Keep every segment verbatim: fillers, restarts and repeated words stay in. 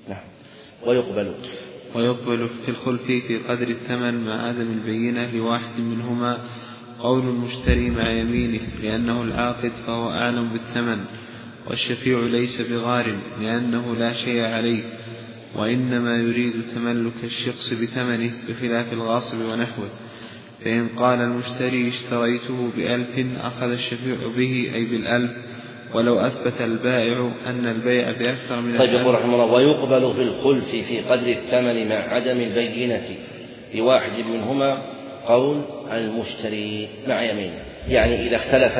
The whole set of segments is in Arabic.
نعم. ويقبل ويقبل في الخلف في قدر الثمن مع عدم البينة لواحد منهما قول المشتري مع يمينه لأنه العاقد فهو أعلم بالثمن، والشفيع ليس بغارم لأنه لا شيء عليه وإنما يريد تملك الشخص بثمنه بخلاف الغاصب ونحوه. فإن قال المشتري اشتريته بألف أخذ الشفيع به أي بالألف، ولو أثبت البائع أن البيع بأكثر من طيب الألف. يقول رحمه الله: ويقبل في الخلف في قدر الثمن مع عدم البينة لواحد منهما قول المشتري مع يمينه. يعني إذا اختلف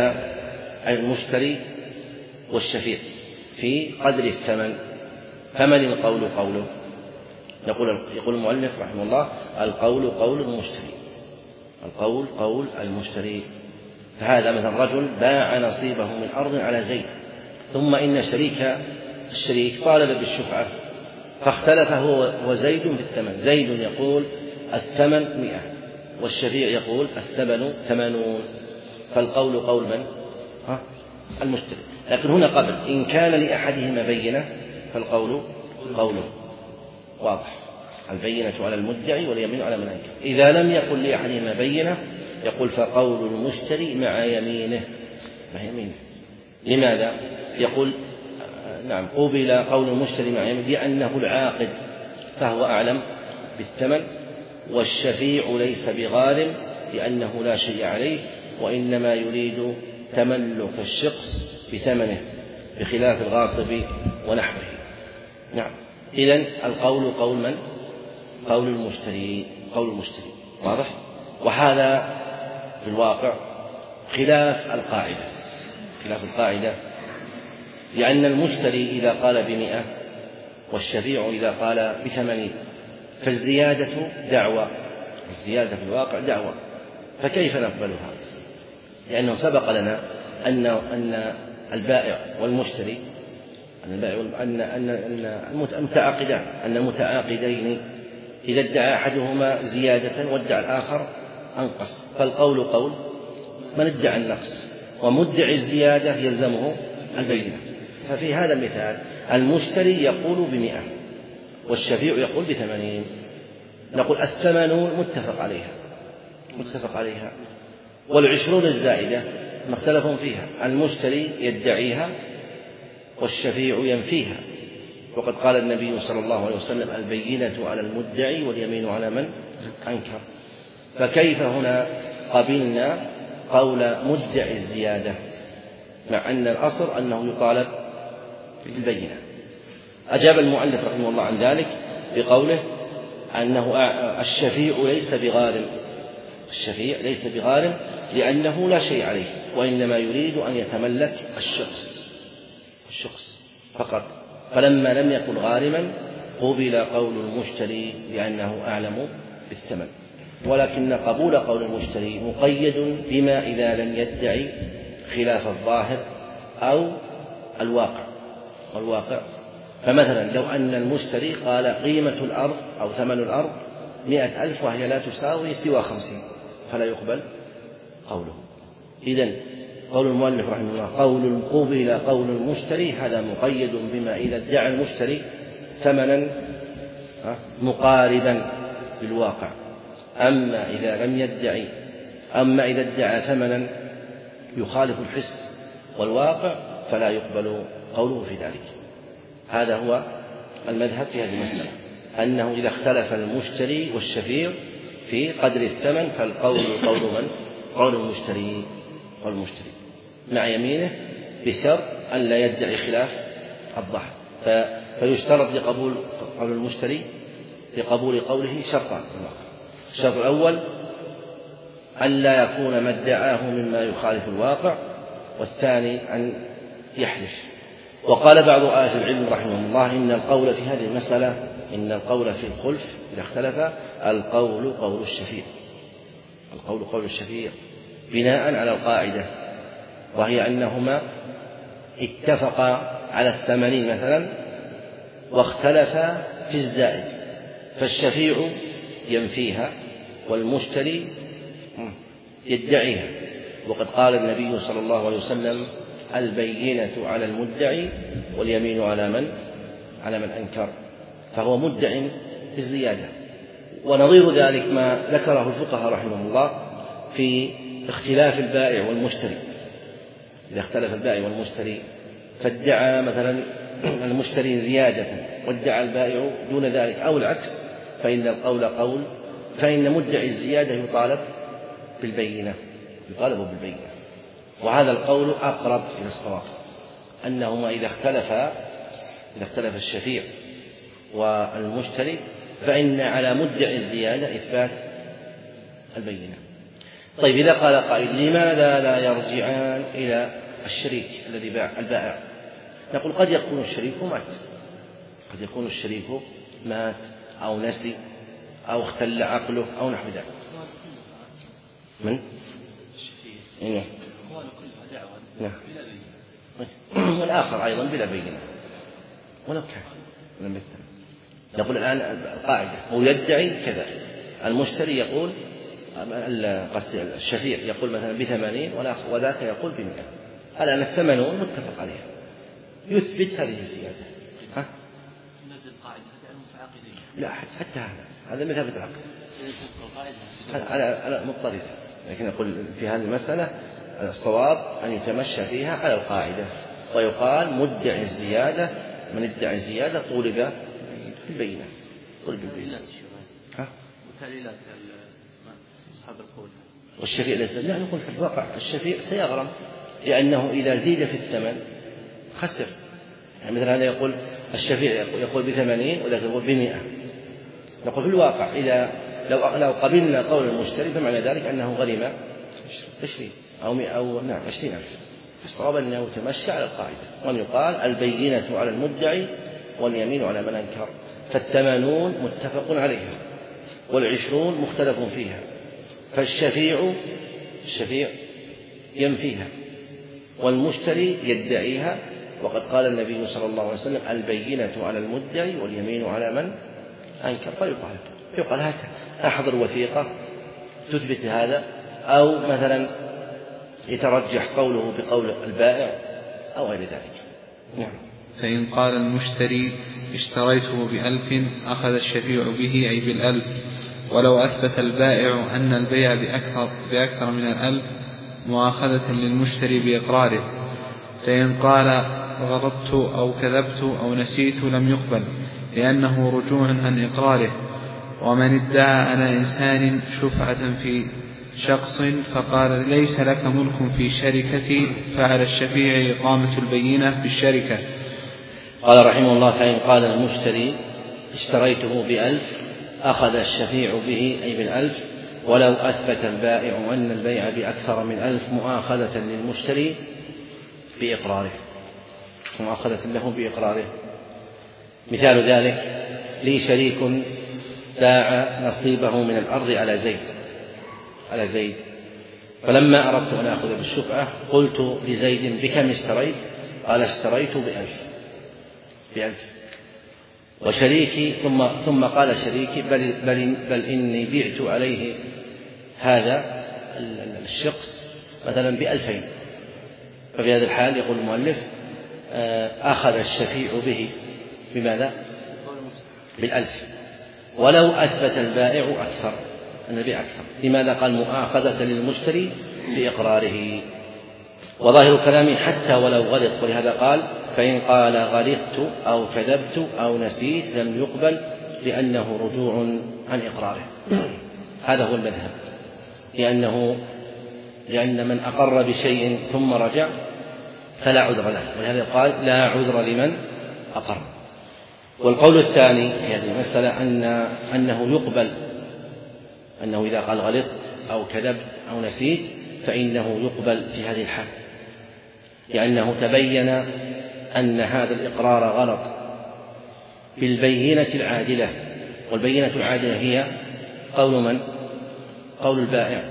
المشتري والشفيع في قدر الثمن فمن القول قوله؟ يقول يقول المؤلف رحمه الله: القول قول المشتري، القول قول المشتري. فهذا مثلا رجل باع نصيبه من أرض على زيد، ثم إن شريك الشريك طالب بالشفعة فاختلف هو وزيد في الثمن. زيد يقول الثمن مئة والشفيع يقول الثمن ثمانون، فالقول قول من؟ ها؟ المشتري. لكن هنا قبل إن كان لأحدهما بينة فالقول قوله واضح، البينة على المدعي واليمين على من أنكر. إذا لم يكن لأحدهما بينة يقول فقول المشتري مع يمينه، مع يمينه. لماذا؟ يقول نعم قبل قول المشتري مع يمينه لأنه العاقد فهو أعلم بالثمن، والشفيع ليس بغارم لأنه لا شيء عليه وإنما يريد تملك الشخص بثمنه بخلاف الغاصب ونحوه. نعم. إذن القول قول من؟ قول المشتري، قول المشتري. واضح؟ وهذا في الواقع خلاف القاعدة، خلاف القاعدة، لأن المشتري إذا قال بمئة والشفيع إذا قال بثمانين فالزيادة دعوى، الزيادة في الواقع دعوى، فكيف نقبلها؟ لأنه سبق لنا أن أن البائع والمشتري أن البائع أن أن أن المتعاقدان أن المتعاقدين إذا ادعى أحدهما زيادة وادعى الآخر أنقص، فالقول قول من ادعى النقص، ومدعي الزيادة يلزمه البينة. ففي هذا المثال المشتري يقول بمئة والشفيع يقول بثمانين، نقول الثمانون متفق عليها متفق عليها والعشرون الزائدة مختلف فيها، المشتري يدعيها والشفيع ينفيها، وقد قال النبي صلى الله عليه وسلم: البينة على المدعي واليمين على من أنكر. فكيف هنا قبلنا قول مدعي الزيادة مع أن الأصل أنه يطالب بالبينة؟ أجاب المؤلف رحمه الله عن ذلك بقوله أنه الشفيع ليس بغارم، الشفيع ليس بغارم لأنه لا شيء عليه وإنما يريد أن يتملك الشخص الشخص فقط، فلما لم يكن غارما قبل قول المشتري لأنه أعلم بالثمن. ولكن قبول قول المشتري مقيد بما إذا لم يدعي خلاف الظاهر أو الواقع والواقع فمثلا لو أن المشتري قال قيمة الأرض أو ثمن الأرض مئة ألف وهي لا تساوي سوى خمسين فلا يقبل قوله. إذن قول المؤلف رحمه الله قول قبل قول المشتري هذا مقيد بما إذا ادعى المشتري ثمنا مقاربا بالواقع، أما إذا لم يدعي أما إذا ادعى ثمنا يخالف الحس والواقع فلا يقبل قوله في ذلك. هذا هو المذهب في هذه المسألة، أنه إذا اختلف المشتري والشفيع في قدر الثمن فالقول قول من؟ قول المشتري قول المشتري مع يمينه بشرط أن لا يدعي خلاف الظاهر. فيشترط لقبول قول المشتري لقبول قوله شرطان: الشرط الأول أن لا يكون ما ادعاه مما يخالف الواقع، والثاني أن يحلف. وقال بعض أهل العلم رحمه الله إن القول في هذه المسألة إن القول في الخلف إذا اختلف القول قول الشفيع القول قول الشفيع بناء على القاعدة، وهي أنهما اتفقا على الثمانين مثلا واختلفا في الزائد، فالشفيع ينفيها والمشتري يدعيها، وقد قال النبي صلى الله عليه وسلم: البينة على المدعي واليمين على من على من أنكر. فهو مدع بالزيادة. ونظير ذلك ما ذكره الفقهاء رحمهم الله في اختلاف البائع والمشتري. إذا اختلف البائع والمشتري فادعى مثلا المشتري زيادة وادعى البائع دون ذلك أو العكس، فإن القول قول فإن مدعي الزيادة يطالب بالبينة يطالب بالبينة. وهذا القول أقرب إلى الصواب، أنهما إذا اختلفا إذا اختلف الشفيع والمشتري فإن على مدعي الزيادة إثبات البينة. طيب إذا قال قائل لماذا لا يرجعان إلى الشريك الذي باع البائع؟ نقول قد يكون الشريك مات قد يكون الشريك مات أو نسي أو اختل عقله أو نحو ذلك. من؟ نعم. نعم. والآخر أيضا بلا بينة ولو كان لم يكن. نقول الآن القاعدة هو يدعي كذا، المشتري يقول قصدي الشفيع يقول مثلا بثمانين وذاك يقول بمئة. الآن الثمانون متفق عليها يثبت هذه الزيادة. ها؟ نزل قاعدة متعاقدين. لا حتى هذا هذا مثابة العقد على على مضطردة، لكن أقول في هذه المسألة الصواب أن يتمشى فيها على القاعدة ويقال مدعي الزيادة من ادعى الزيادة طولب البينة طولب البينة. ها؟ وتعليلات أصحاب القول والشفيع لا نقول في الواقع الشفيع سيغرم، لأنه إذا زيد في الثمن خسر. يعني مثلا هذا يقول الشفيع يقول بثمانين وذاك يقول بمئة. نقول في الواقع إذا لو لو قبلنا قول المشتري فمعنى ذلك أنه غرم عشرين أو مئة أو نعم عشرين ألف. الصواب أنه يتمشى على القاعدة وأن يقال البينة على المدعي واليمين على من أنكر. فالثمانون متفق عليها والعشرون مختلف فيها، فالشفيع الشفيع ينفيها والمشتري يدعيها. وقد قال النبي صلى الله عليه وسلم البينة على المدعي واليمين على من أنكر. فيقال يقال هات أحضر وثيقة تثبت هذا، أو مثلا يترجح قوله بقول البائع أو غير ذلك. نعم. فإن قال المشتري اشتريته بألف أخذ الشفيع به أي بالألف، ولو أثبت البائع أن البيع بأكثر, بأكثر من الألف مؤاخذة للمشتري بإقراره. فإن قال غلطت أو كذبت أو نسيت لم يقبل، لأنه رجوع عن إقراره. ومن ادعى على إنسان شفعة في شخص فقال ليس لك ملك في شركتي فعلى الشفيع إقامة البينة بالشركة. قال رحمه الله فإن قال المشتري اشتريته بألف أخذ الشفيع به أي بالألف، ولو أثبت البائع أن البيع بأكثر من ألف مؤاخذة للمشتري بإقراره مؤاخذة له بإقراره. مثال ذلك لي شريك باع نصيبه من الأرض على زيد على زيد فلما أردت أن أخذ بالشفعة قلت لزيد بكم اشتريت؟ قال اشتريت بألف بألف وشريكي ثم ثم قال شريكي بل, بل, بل إني بعت عليه هذا الشخص مثلا بألفين. ففي هذا الحال يقول المؤلف أخذ الشفيع به بماذا؟ بالألف، ولو أثبت البائع أكثر أن البيع أكثر. لماذا؟ قال مؤاخذة للمشتري بإقراره. وظاهر كلامي حتى ولو غلط، ولهذا قال فإن قال غلطت أو كذبت أو نسيت لم يقبل لأنه رجوع عن إقراره. هذا هو المذهب، لأنه لأن من أقر بشيء ثم رجع فلا عذر له، ولهذا قال لا عذر لمن أقر. والقول الثاني في هذه المسألة أن أنه يقبل، أنه إذا قال غلطت أو كذبت أو نسيت فإنه يقبل في هذه الحال، لأنه تبين أن هذا الإقرار غلط بالبينة العادلة، والبينة العادلة هي قول من؟ قول البائع.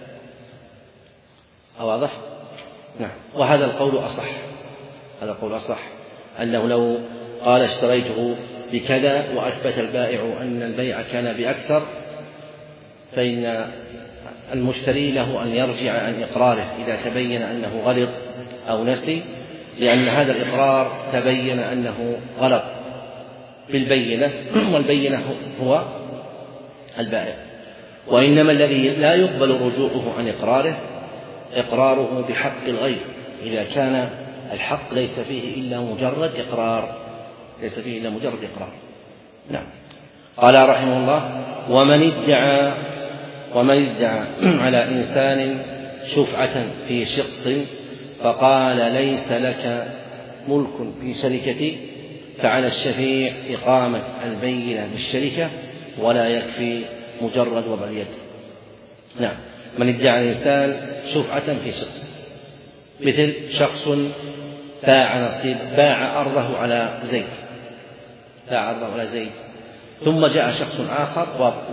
أواضح؟ نعم. وهذا القول أصح، هذا القول أصح أنه لو قال اشتريته بكذا وأثبت البائع أن البيع كان بأكثر فإن المشتري له أن يرجع عن إقراره إذا تبين أنه غلط أو نسي، لأن هذا الإقرار تبين أنه غلط بالبينة، والبينة هو البائع. وإنما الذي لا يقبل رجوعه عن إقراره إقراره بحق الغير، إذا كان الحق ليس فيه إلا مجرد إقرار ليس فيه إلا مجرد إقرار. نعم. قال رحمه الله: ومن ادعى ومن ادعى على إنسان شفعة في شخص فقال ليس لك ملك في شركتي، فعلى الشفيع إقامة البينة بالشركة، ولا يكفي مجرد وضع اليد. نعم. من ادعى الإنسان شفعة في شخص، مثل شخص باع نصيب باع أرضه على زيد باع أرضه على زيد ثم جاء شخص آخر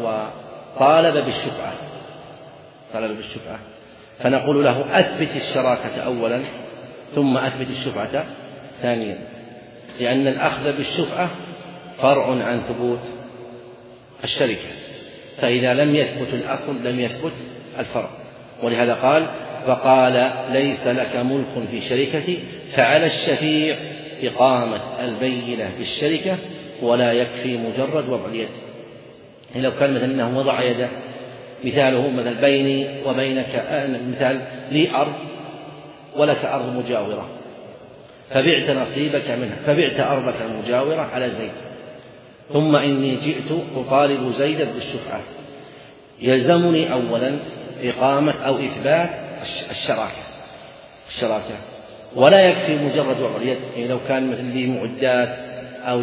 وطالب بالشفعة طالب بالشفعة فنقول له: أثبت الشراكة أولا ثم أثبت الشفعة ثانيا، لأن الأخذ بالشفعة فرع عن ثبوت الشركة، فإذا لم يثبت الأصل لم يثبت الفرع. ولهذا قال: فقال ليس لك ملك في شركتي، فعلى الشفيع إقامة البينة بالشركة، ولا يكفي مجرد وضع اليد. لو كان مثلا أنه وضع يده، مثاله مثل بيني وبينك، مثال لي أرض ولك أرض مجاورة، فبعت نصيبك منها فبعت أرضك المجاورة على زيد، ثم إني جئت أطالب زيدا بالشفعة، يلزمني أولا إقامة أو إثبات الشراكة الشراكة ولا يكفي مجرد وضع اليد. يعني لو كان مثل لي معدات أو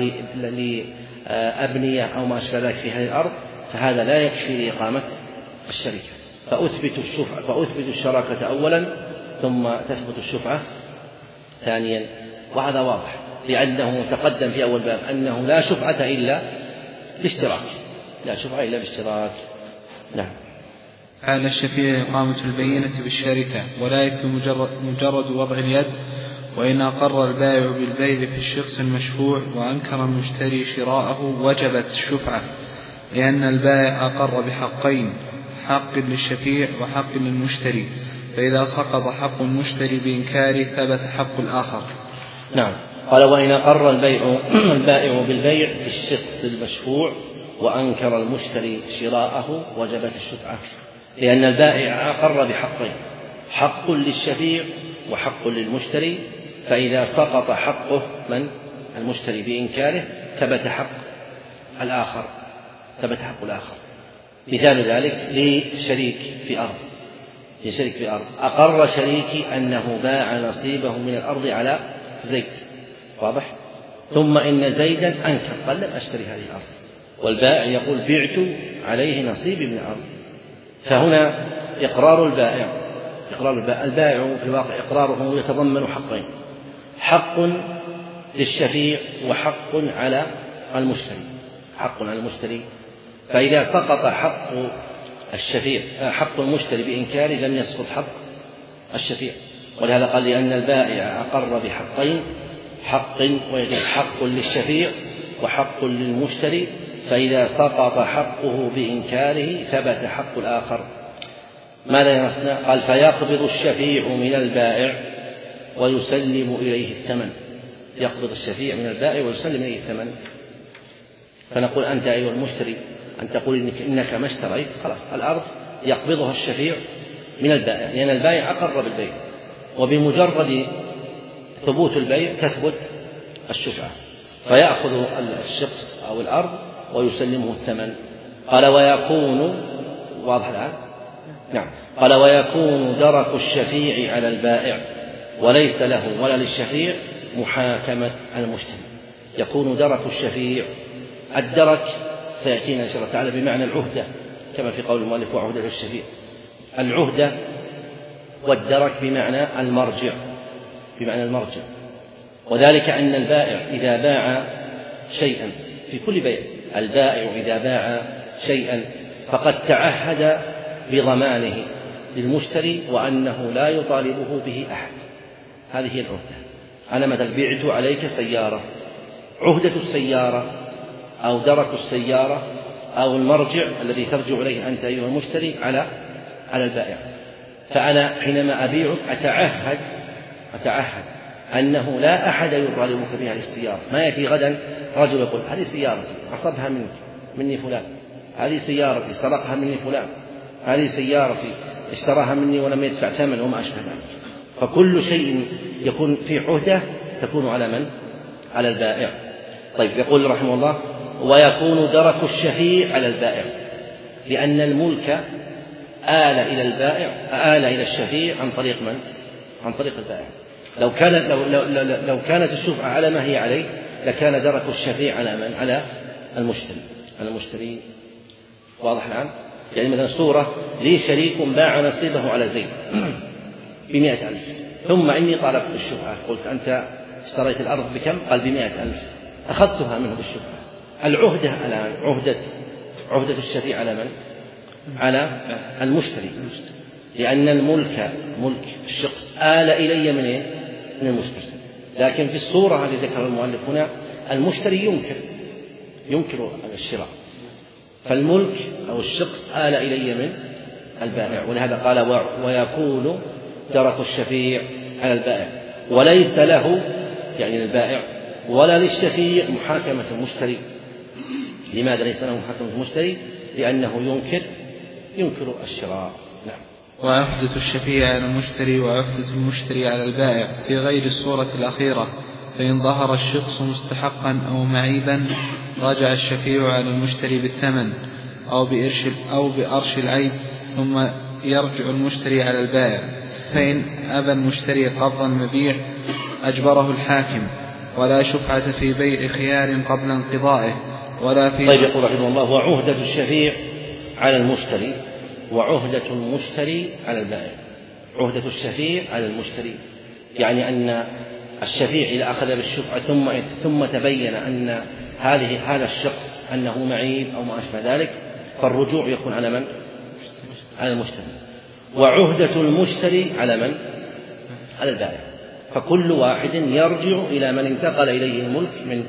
لأبنية أو ما أشبه ذلك في هذه الأرض، فهذا لا يكفي لإقامة الشركة، فأثبت الشفعة فأثبت الشراكة أولا ثم تثبت الشفعة ثانيا. وهذا واضح، لأنه تقدم في أول باب أنه لا شفعة إلا باشتراك لا شفعة إلا باشتراك. نعم. على الشفيع إقامة البينة بالشركة، ولا يكفي مجرد, مجرد وضع اليد. وإن أقر البائع بالبيع في الشخص المشفوع وأنكر المشتري شراءه وجبت الشفعة، لأن البائع أقر بحقين: حق للشفيع وحق للمشتري، فإذا سقط حق المشتري بإنكاره ثبت حق الآخر. نعم. قال: وإن أقر البيع البائع بالبيع في الشخص المشفوع وأنكر المشتري شراءه وجبت الشفعة، لأن البائع أقر بحقين: حق للشفيع وحق للمشتري، فإذا سقط حقه من المشتري بإنكاره ثبت حق الآخر ثبت حق الآخر. مثال ذلك: لشريك في أرض لشريك في أرض أقر شريكي أنه باع نصيبه من الأرض على زيد، واضح؟ ثم إن زيدا أنكر قال: لم أشتري هذه الأرض، والبائع يقول: بعت عليه نصيبي من الأرض. فهنا إقرار البائع إقرار البائع البائع في الواقع إقراره يتضمن حقين: حق للشفيع وحق على المشتري حق على المشتري فإذا سقط حق الشفيع حق المشتري بإنكاره لم يسقط حق الشفيع. ولهذا قال: لأن البائع أقر بحقين: حق ويجب حق للشفيع وحق للمشتري، فإذا سقط حقه بإنكاره ثبت حق الآخر. ماذا يصنع؟ قال: فيقبض الشفيع من البائع ويسلم إليه الثمن يقبض الشفيع من البائع ويسلم إليه الثمن. فنقول: أنت أيها المشتري أن تقول إنك, إنك ما اشتريت، خلاص الأرض يقبضها الشفيع من البائع، لأن البائع أقر بالبيع، وبمجرد ثبوت البيع تثبت الشفعة، فيأخذ الشخص أو الأرض ويسلمه الثمن. قال: ويكون واضح الآن؟ نعم. قال: ويكون درك الشفيع على البائع، وليس له ولا للشفيع محاكمة المشتري. يكون درك الشفيع، الدرك سيأتينا إن شاء الله تعالى بمعنى العهدة، كما في قول المؤلف: وعهدة الشفيع. العهدة والدرك بمعنى المرجع بمعنى المرجع وذلك أن البائع إذا باع شيئا في كل بيع البائع إذا باع شيئا فقد تعهد بضمانه للمشتري وأنه لا يطالبه به أحد. هذه هي العهدة. أنا مثلا بعت عليك سيارة، عهدة السيارة أو درك السيارة أو المرجع الذي ترجع إليه أنت أيها المشتري على على البائع. فأنا حينما أبيعك أتعهد أتعهد أنه لا أحد يطالبك بهذه السيارة. ما يأتي غدا رجل يقول هذه سيارتي أصبها منك مني فلان، هذه سيارتي سرقها مني فلان، هذه سيارتي اشتراها مني ولم يدفع ثمن وما أشبه ذلك. فكل شيء يكون في عهدة تكون على من؟ على البائع. طيب يقول رحمه الله ويكون درك الشفيع على البائع، لأن الملك آل إلى البائع آل إلى الشفيع عن طريق من؟ عن طريق البائع. لو كانت لو, لو, لو, لو كانت الشفعة على ما هي عليه لكان درك الشفيع على من؟ على المشتري على المشتري واضح الآن؟ يعني مثلا صورة لي شريك باع نصيبه على زيد بمئة ألف، ثم إني طالبت الشفعة، قلت أنت اشتريت الأرض بكم؟ قال بمئة ألف، أخذتها منه بالشفعة. العهدة الآن عهدة عهدة الشفيع على من؟ على المشتري، لأن الملك ملك الشخص آل إلي من إيه؟ من المشتري. لكن في الصورة التي ذكر المؤلف هنا المشتري ينكر ينكر الشراء، فالملك أو الشخص آل إلي من البائع، ولهذا قال ويكون درك الشفيع على البائع، وليس له يعني البائع ولا للشفيع محاكمة المشتري. لماذا ليس له محاكمة المشتري؟ لأنه ينكر ينكر الشراء. نعم. وعهدة الشفيع على المشتري وعهدة المشتري على البائع في غير الصورة الأخيرة، فإن ظهر الشخص مستحقا أو معيبا رجع الشفيع على المشتري بالثمن أو بإرش أو بأرش العيب، ثم يرجع المشتري على البائع. فإن أبى المشتري قبض المبيع أجبره الحاكم، ولا شفعة في بيع خيار قبل انقضائه ولا في. طيب يقول رحمه الله وعهدة الشفيع على المشتري وعهدة المشتري على البائع. عهدة الشفيع على المشتري يعني أن الشفيع إذا أخذ بالشفعة ثم ثم تبين أن هذه هذا الشخص أنه معيب أو ما أشبه ذلك، فالرجوع يكون على من؟ على المشتري. وعهدة المشتري على من؟ على البائع. فكل واحد يرجع إلى من انتقل إليه الملك منه.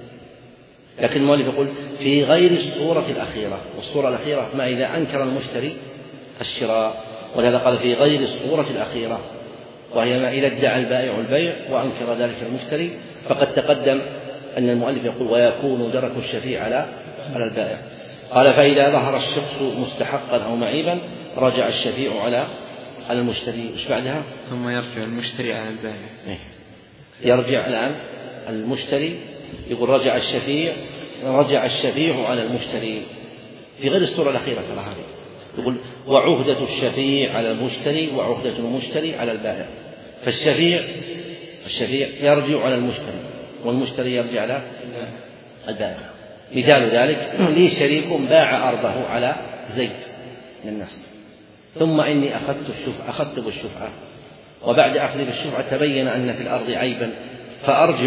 لكن المؤلف يقول في غير الصورة الأخيرة، والصورة الأخيرة ما إذا أنكر المشتري الشراء، ولهذا قال في غير الصورة الأخيرة، وهي ما إذا ادعى البائع البيع وأنكر ذلك المشتري. فقد تقدم أن المؤلف يقول ويكون درك الشفيع على على البائع. قال فإذا ظهر الشخص مستحقا أو معيبا رجع الشفيع على على المشتري. وش بعدها؟ ثم يرجع المشتري على البائع. يرجع الآن المشتري يقول رجع الشفيع رجع الشفيع على المشتري في غير الصورة الأخيرة ترى هذه. يقول وعهدة الشفيع على المشتري وعهدة المشتري على البائع. فالشفيع الشفيع يرجع على المشتري والمشتري يرجع على البائع. مثال ذلك لي شريك باع أرضه على زيد من الناس، ثم إني أخذت الشفعة أخذت بالشفعة، وبعد أخذ بالشفعة تبين أن في الأرض عيبا، فأرجع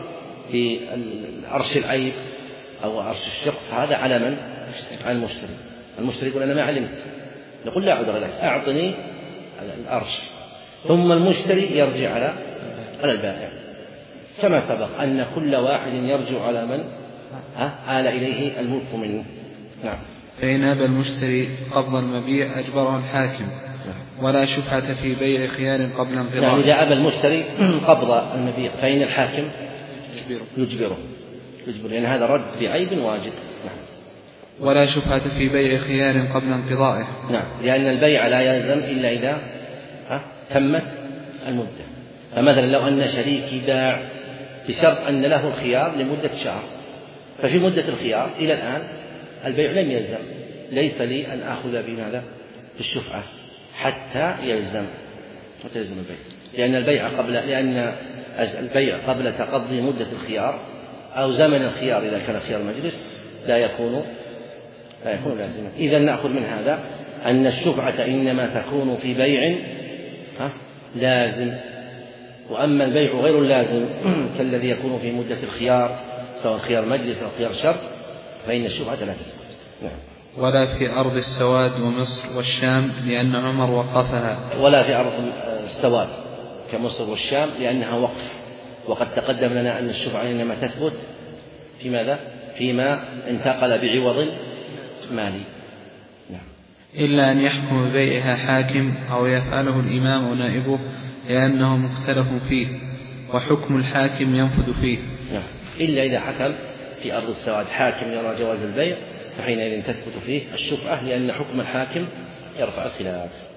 بأرش العيب أو أرش الشخص هذا على من؟ على المشتري. المشتري يقول أنا ما علمت، نقول لا عذر لك أعطني الأرش، ثم المشتري يرجع على على البائع، كما سبق أن كل واحد يرجع على من آل إليه الملك منه. نعم. فإن أبى المشتري قبض المبيع أجبره الحاكم، ولا شفعة في بيع خيار قبل انقضاء. يعني إذا أبى المشتري قبض المبيع فإن الحاكم يجبره يجبره يجبره لأن هذا رد بعيب واجب. نعم. ولا شفعة في بيع خيار قبل انقضائه. نعم، لأن البيع لا يلزم إلا إذا تمت المدة. فمثلا لو أن شريكي باع بشرط أن له الخيار لمدة شهر، ففي مدة الخيار إلى الآن البيع لم يلزم، ليس لي أن آخذ بماذا؟ بالشفعة حتى يلزم حتى يلزم البيع، لأن البيع قبل لأن البيع قبل تقضي مدة الخيار أو زمن الخيار إذا كان خيار مجلس لا يكون لا يكون لازما. إذا نأخذ من هذا أن الشفعة إنما تكون في بيع لازم، وأما البيع غير اللازم كالذي يكون في مدة الخيار سواء خيار مجلس أو خيار شرط فإن الشفعة لا تكون. نعم. ولا في أرض السواد ومصر والشام لأن عمر وقفها. ولا في أرض السواد كمصر والشام لأنها وقف، وقد تقدم لنا أن الشفعة إنما تثبت في ماذا؟ فيما انتقل بعوض مالي. نعم. إلا أن يحكم ببيعها حاكم أو يفعله الإمام ونائبه لأنه مختلف فيه، وحكم الحاكم ينفذ فيه. نعم. إلا إذا حكم في أرض السواد حاكم يرى جواز البيع فحينئذ تثبت فيه الشفعة، لأن حكم الحاكم يرفع الخلاف.